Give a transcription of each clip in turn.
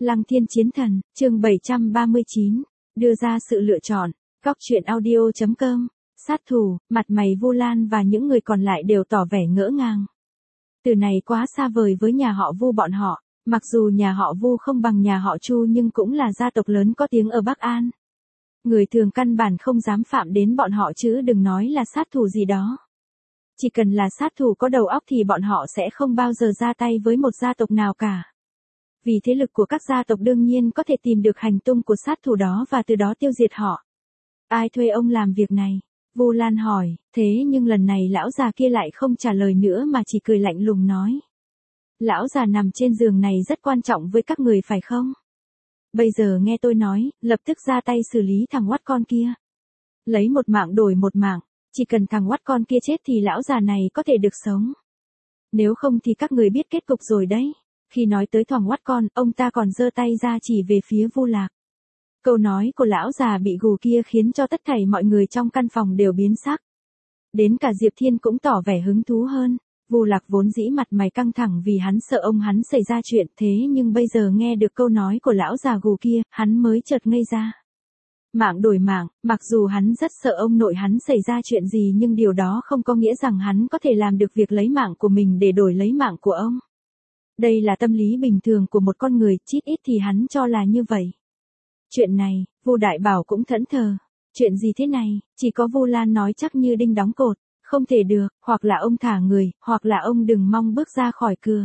Lăng Thiên Chiến Thần, chương 739, đưa ra sự lựa chọn, Góc Truyện Audio.com, sát thủ, mặt mày Vu Lan và những người còn lại đều tỏ vẻ ngỡ ngàng. Từ này quá xa vời với nhà họ Vu bọn họ, mặc dù nhà họ Vu không bằng nhà họ Chu nhưng cũng là gia tộc lớn có tiếng ở Bắc An. Người thường căn bản không dám phạm đến bọn họ chứ đừng nói là sát thủ gì đó. Chỉ cần là sát thủ có đầu óc thì bọn họ sẽ không bao giờ ra tay với một gia tộc nào cả. Vì thế lực của các gia tộc đương nhiên có thể tìm được hành tung của sát thủ đó và từ đó tiêu diệt họ. Ai thuê ông làm việc này? Vu Lan hỏi, thế nhưng lần này lão già kia lại không trả lời nữa mà chỉ cười lạnh lùng nói. Lão già nằm trên giường này rất quan trọng với các người phải không? Bây giờ nghe tôi nói, lập tức ra tay xử lý thằng oắt con kia. Lấy một mạng đổi một mạng, chỉ cần thằng oắt con kia chết thì lão già này có thể được sống. Nếu không thì các người biết kết cục rồi đấy. Khi nói tới thằng oắt con, ông ta còn giơ tay ra chỉ về phía Vu Lạc. Câu nói của lão già bị gù kia khiến cho tất thảy mọi người trong căn phòng đều biến sắc. Đến cả Diệp Thiên cũng tỏ vẻ hứng thú hơn. Vu Lạc vốn dĩ mặt mày căng thẳng vì hắn sợ ông hắn xảy ra chuyện, thế nhưng bây giờ nghe được câu nói của lão già gù kia, hắn mới chợt ngây ra. Mạng đổi mạng, mặc dù hắn rất sợ ông nội hắn xảy ra chuyện gì nhưng điều đó không có nghĩa rằng hắn có thể làm được việc lấy mạng của mình để đổi lấy mạng của ông. Đây là tâm lý bình thường của một con người, chít ít thì hắn cho là như vậy. Chuyện này, Vu Đại Bảo cũng thẫn thờ. Chuyện gì thế này? Chỉ có Vu Lan nói chắc như đinh đóng cột. Không thể được, hoặc là ông thả người, hoặc là ông đừng mong bước ra khỏi cửa.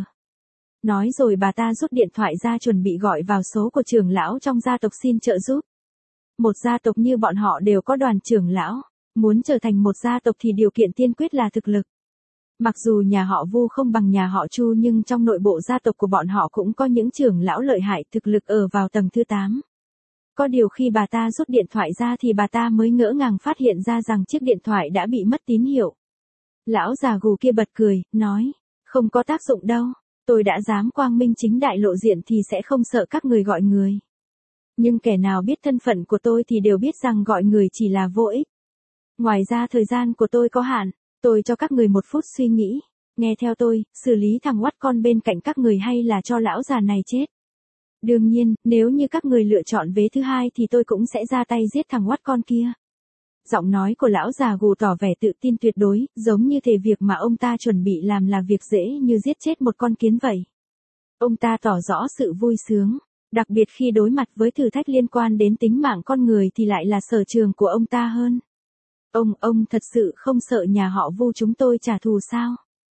Nói rồi bà ta rút điện thoại ra chuẩn bị gọi vào số của trưởng lão trong gia tộc xin trợ giúp. Một gia tộc như bọn họ đều có đoàn trưởng lão. Muốn trở thành một gia tộc thì điều kiện tiên quyết là thực lực. Mặc dù nhà họ Vu không bằng nhà họ Chu nhưng trong nội bộ gia tộc của bọn họ cũng có những trưởng lão lợi hại thực lực ở vào tầng thứ 8. Có điều khi bà ta rút điện thoại ra thì bà ta mới ngỡ ngàng phát hiện ra rằng chiếc điện thoại đã bị mất tín hiệu. Lão già gù kia bật cười, nói, không có tác dụng đâu, tôi đã dám quang minh chính đại lộ diện thì sẽ không sợ các người gọi người. Nhưng kẻ nào biết thân phận của tôi thì đều biết rằng gọi người chỉ là vô ích. Ngoài ra thời gian của tôi có hạn, tôi cho các người 1 phút suy nghĩ, nghe theo tôi, xử lý thằng oắt con bên cạnh các người hay là cho lão già này chết. Đương nhiên, nếu như các người lựa chọn vế thứ hai thì tôi cũng sẽ ra tay giết thằng oắt con kia. Giọng nói của lão già gù tỏ vẻ tự tin tuyệt đối, giống như thể việc mà ông ta chuẩn bị làm là việc dễ như giết chết một con kiến vậy. Ông ta tỏ rõ sự vui sướng, đặc biệt khi đối mặt với thử thách liên quan đến tính mạng con người thì lại là sở trường của ông ta hơn. Ông thật sự không sợ nhà họ Vu chúng tôi trả thù sao?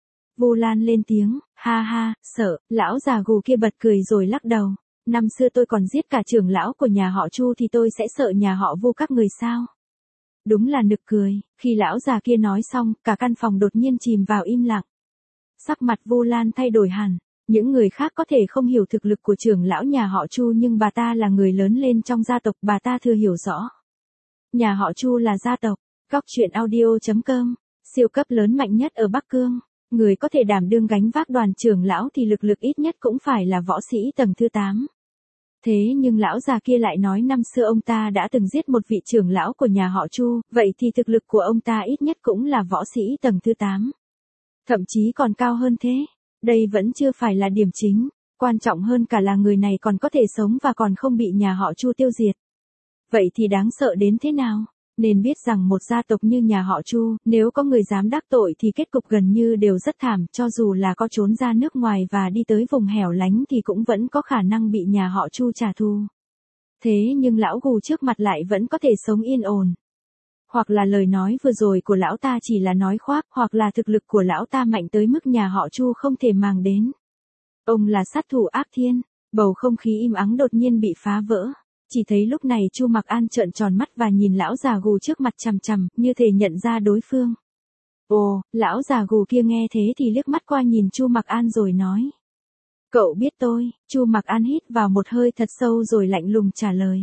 Vu Lan lên tiếng, ha ha, sợ, lão già gù kia bật cười rồi lắc đầu. Năm xưa tôi còn giết cả trưởng lão của nhà họ Chu thì tôi sẽ sợ nhà họ Vu các người sao? Đúng là nực cười, khi lão già kia nói xong, cả căn phòng đột nhiên chìm vào im lặng. Sắc mặt Vu Lan thay đổi hẳn, những người khác có thể không hiểu thực lực của trưởng lão nhà họ Chu nhưng bà ta là người lớn lên trong gia tộc, bà ta thừa hiểu rõ. Nhà họ Chu là gia tộc, Góc Truyện Audio.com, siêu cấp lớn mạnh nhất ở Bắc Cương. Người có thể đảm đương gánh vác đoàn trưởng lão thì lực ít nhất cũng phải là võ sĩ tầng thứ 8. Thế nhưng lão già kia lại nói năm xưa ông ta đã từng giết một vị trưởng lão của nhà họ Chu, vậy thì thực lực của ông ta ít nhất cũng là võ sĩ tầng thứ 8. Thậm chí còn cao hơn thế. Đây vẫn chưa phải là điểm chính, quan trọng hơn cả là người này còn có thể sống và còn không bị nhà họ Chu tiêu diệt. Vậy thì đáng sợ đến thế nào? Nên biết rằng một gia tộc như nhà họ Chu, nếu có người dám đắc tội thì kết cục gần như đều rất thảm, cho dù là có trốn ra nước ngoài và đi tới vùng hẻo lánh thì cũng vẫn có khả năng bị nhà họ Chu trả thù. Thế nhưng lão gù trước mặt lại vẫn có thể sống yên ổn. Hoặc là lời nói vừa rồi của lão ta chỉ là nói khoác, hoặc là thực lực của lão ta mạnh tới mức nhà họ Chu không thể màng đến. Ông là sát thủ ác thiên, bầu không khí im ắng đột nhiên bị phá vỡ. Chỉ thấy lúc này Chu Mặc An trợn tròn mắt và nhìn lão già gù trước mặt chằm chằm, như thể nhận ra đối phương. Ồ, lão già gù kia nghe thế thì liếc mắt qua nhìn Chu Mặc An rồi nói. Cậu biết tôi? Chu Mặc An hít vào một hơi thật sâu rồi lạnh lùng trả lời.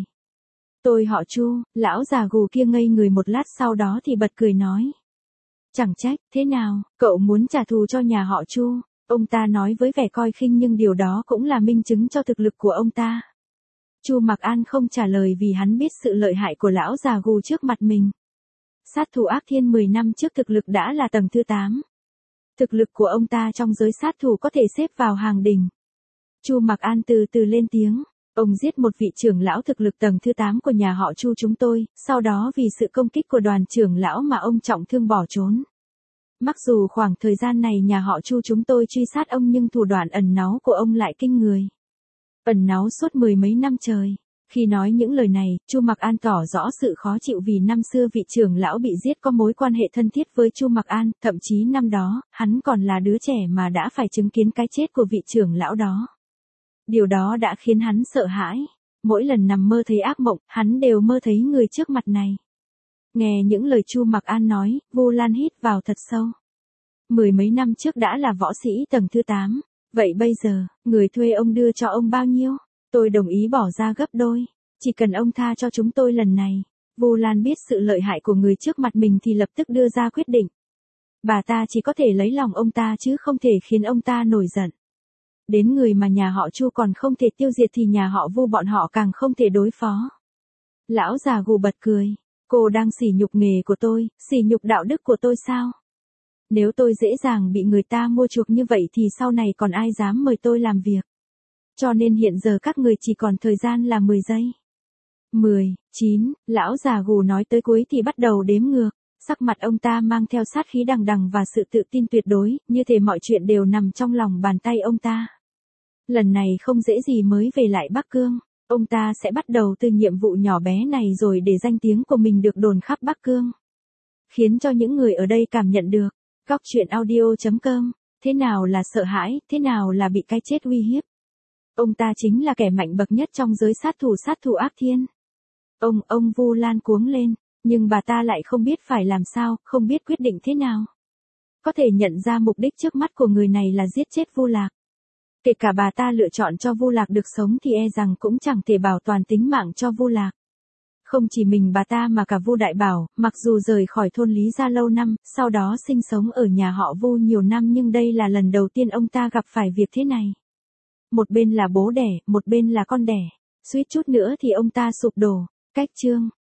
Tôi họ Chu. Lão già gù kia ngây người một lát sau đó thì bật cười nói. Chẳng trách, thế nào, cậu muốn trả thù cho nhà họ Chu? Ông ta nói với vẻ coi khinh nhưng điều đó cũng là minh chứng cho thực lực của ông ta. Chu Mặc An không trả lời vì hắn biết sự lợi hại của lão già gù trước mặt mình. Sát thủ ác thiên 10 năm trước thực lực đã là tầng thứ 8. Thực lực của ông ta trong giới sát thủ có thể xếp vào hàng đỉnh. Chu Mặc An từ từ lên tiếng. Ông giết một vị trưởng lão thực lực tầng thứ 8 của nhà họ Chu chúng tôi, sau đó vì sự công kích của đoàn trưởng lão mà ông trọng thương bỏ trốn. Mặc dù khoảng thời gian này nhà họ Chu chúng tôi truy sát ông nhưng thủ đoạn ẩn náu của ông lại kinh người. Ẩn náu suốt mười mấy năm trời. Khi nói những lời này, Chu Mặc An tỏ rõ sự khó chịu vì năm xưa vị trưởng lão bị giết có mối quan hệ thân thiết với Chu Mặc An, thậm chí năm đó, hắn còn là đứa trẻ mà đã phải chứng kiến cái chết của vị trưởng lão đó. Điều đó đã khiến hắn sợ hãi. Mỗi lần nằm mơ thấy ác mộng, hắn đều mơ thấy người trước mặt này. Nghe những lời Chu Mặc An nói, Vu Lan hít vào thật sâu. Mười mấy năm trước đã là võ sĩ tầng thứ 8. Vậy bây giờ, người thuê ông đưa cho ông bao nhiêu? Tôi đồng ý bỏ ra gấp đôi. Chỉ cần ông tha cho chúng tôi lần này. Vu Lan biết sự lợi hại của người trước mặt mình thì lập tức đưa ra quyết định. Bà ta chỉ có thể lấy lòng ông ta chứ không thể khiến ông ta nổi giận. Đến người mà nhà họ Chu còn không thể tiêu diệt thì nhà họ Vu bọn họ càng không thể đối phó. Lão già gù bật cười. Cô đang sỉ nhục nghề của tôi, sỉ nhục đạo đức của tôi sao? Nếu tôi dễ dàng bị người ta mua chuộc như vậy thì sau này còn ai dám mời tôi làm việc. Cho nên hiện giờ các người chỉ còn thời gian là 10 giây. 10, 9, lão già gù nói tới cuối thì bắt đầu đếm ngược. Sắc mặt ông ta mang theo sát khí đằng đằng và sự tự tin tuyệt đối, như thể mọi chuyện đều nằm trong lòng bàn tay ông ta. Lần này không dễ gì mới về lại Bắc Cương. Ông ta sẽ bắt đầu từ nhiệm vụ nhỏ bé này rồi để danh tiếng của mình được đồn khắp Bắc Cương. Khiến cho những người ở đây cảm nhận được. Góc truyện audio.com. Thế nào là sợ hãi, thế nào là bị cái chết uy hiếp. Ông ta chính là kẻ mạnh bậc nhất trong giới sát thủ ác thiên. Ông Vu Lan cuống lên, nhưng bà ta lại không biết phải làm sao, không biết quyết định thế nào. Có thể nhận ra mục đích trước mắt của người này là giết chết Vu Lạc. Kể cả bà ta lựa chọn cho Vu Lạc được sống thì e rằng cũng chẳng thể bảo toàn tính mạng cho Vu Lạc. Không chỉ mình bà ta mà cả Vu Đại Bảo, mặc dù rời khỏi thôn Lý Gia lâu năm, sau đó sinh sống ở nhà họ Vu nhiều năm nhưng đây là lần đầu tiên ông ta gặp phải việc thế này. Một bên là bố đẻ, một bên là con đẻ. Suýt chút nữa thì ông ta sụp đổ. Cách chương